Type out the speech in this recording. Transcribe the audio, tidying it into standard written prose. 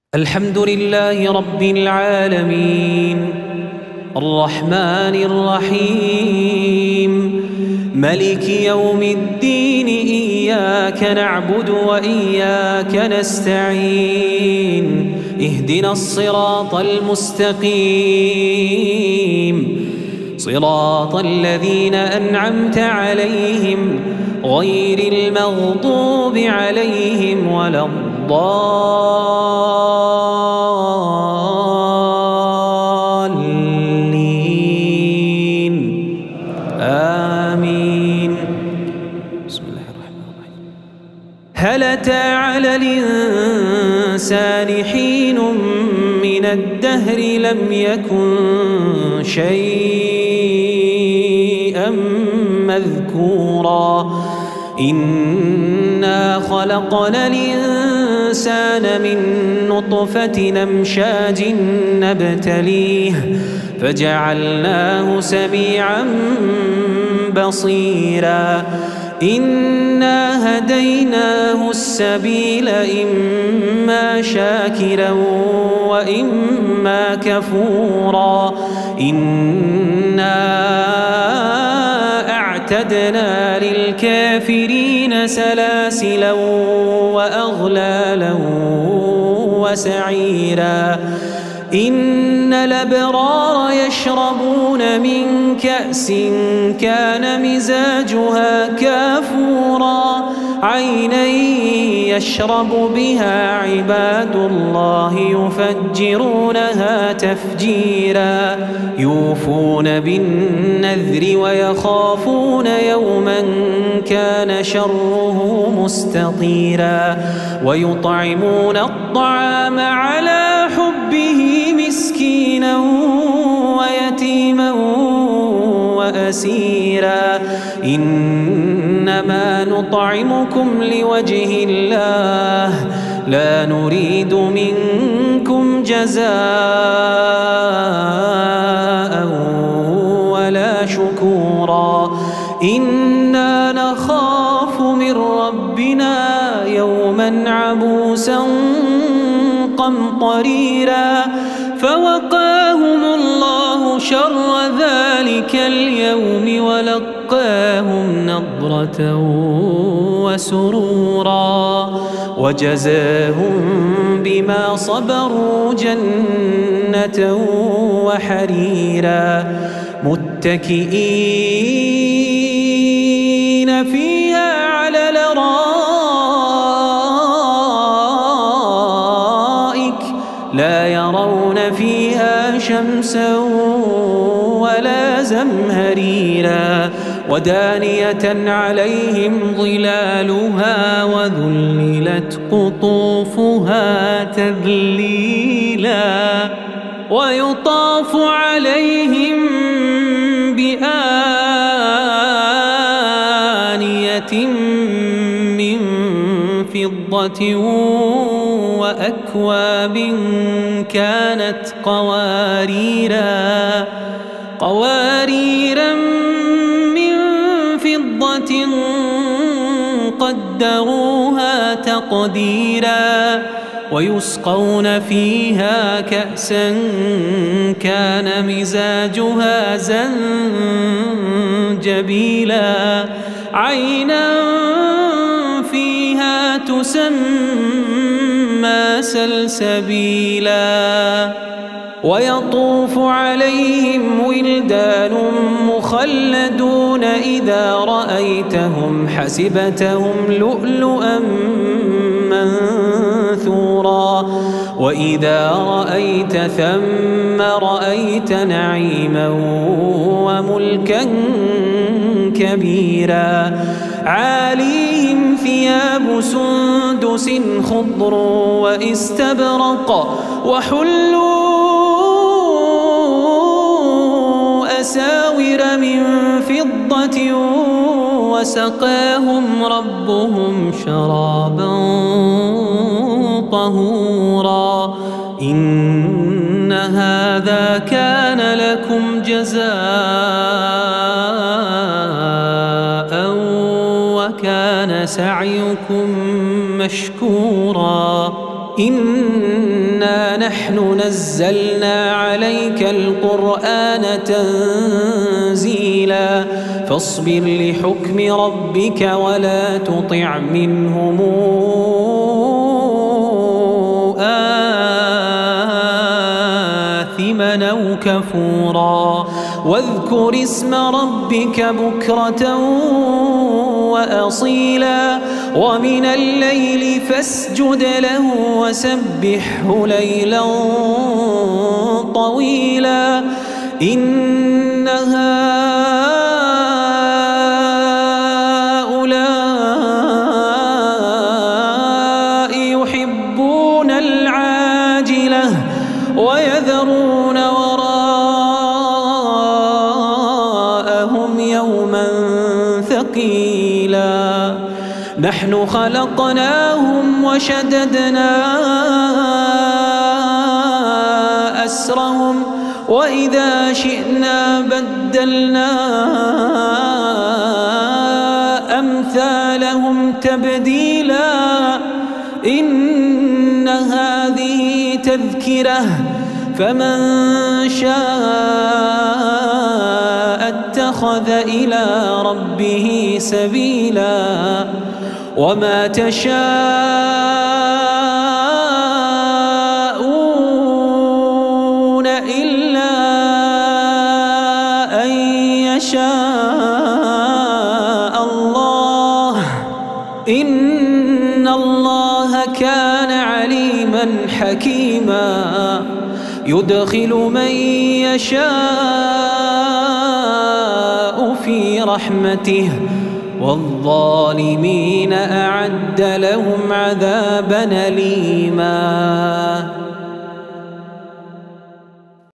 الحمد لله رب العالمين الرحمن الرحيم ملك يوم الدين إياك نعبد وإياك نستعين اهدنا الصراط المستقيم صراط الذين أنعمت عليهم غير المغضوب عليهم ولا الضالين آمين. بسم الله الرحمن الرحيم. هل أتى على الإنسان حين من الدهر لم يكن شيئا مذكورا إنا خلقنا الإنسان من نطفة أمشاج نبتليه فجعلناه سميعا بصيرا إنا هديناه السبيل إما شاكرا وإما كفورا إنا أعتدنا للكافرين سلاسلا وأغلالا وسعيرا إن الأبرار يشربون من كأس كان مزاجها كافورا عينا يشرب بها عباد الله يفجرونها تفجيرا يوفون بالنذر ويخافون يوما كان شره مستطيرا ويطعمون الطعام على حبه مسكينا ويتيما وأسيرا إنما نطعمكم لوجه الله لا نريد منكم جزاء ولا شكورا إنا نخاف من ربنا يوما عبوسا قمطريرا فوقاهم الله شر ذلك اليوم ولقاهم نضرة وسرورا وجزاهم بما صبروا جنة وحريرا متكئين فيها على الأرائك لا يرون فيها شمسا ولا زمهريرا ودانية عليهم ظلالها وذللت قطوفها تذليلا ويطاف عليهم بآنية من فضة وأكواب كانت قواريرا من فضة قدروها تقديرا ويسقون فيها كأسا كان مزاجها زنجبيلا عينا فيها تسمى سلسبيلا ويطوف عليهم ولدان مخلدون إذا رأيتهم حسبتهم لؤلؤا منثورا وإذا رأيت ثم رأيت نعيما وملكا كبيرا عاليهم ثياب سندس خضر واستبرق وحلوا أساور من فضة وسقاهم ربهم شرابا طهورا إن هذا كان لكم جزاء وكان سعيكم مشكورا إنا نحن نزلنا عليك القرآن تنزيلا فاصبر لحكم ربك ولا تطع منهم آثما أو كفورا واذكر اسم ربك بكرة وأصيلا ومن الليل فاسجد له وسبحه ليلا طويلا إن هؤلاء يحبون العاجلة ويذرون وراءهم يوما ثقيلا نحن خلقناهم وشددنا أسرهم وإذا شئنا بدلنا أمثالهم تبديلا إن هذه تذكرة فمن شاء اتخذ إلى ربه سبيلا وما تشاءون إلا أن يشاء الله إن الله كان عليما حكيما يدخل من يشاء في رحمته والظالمين أعد لهم عذابا أليما.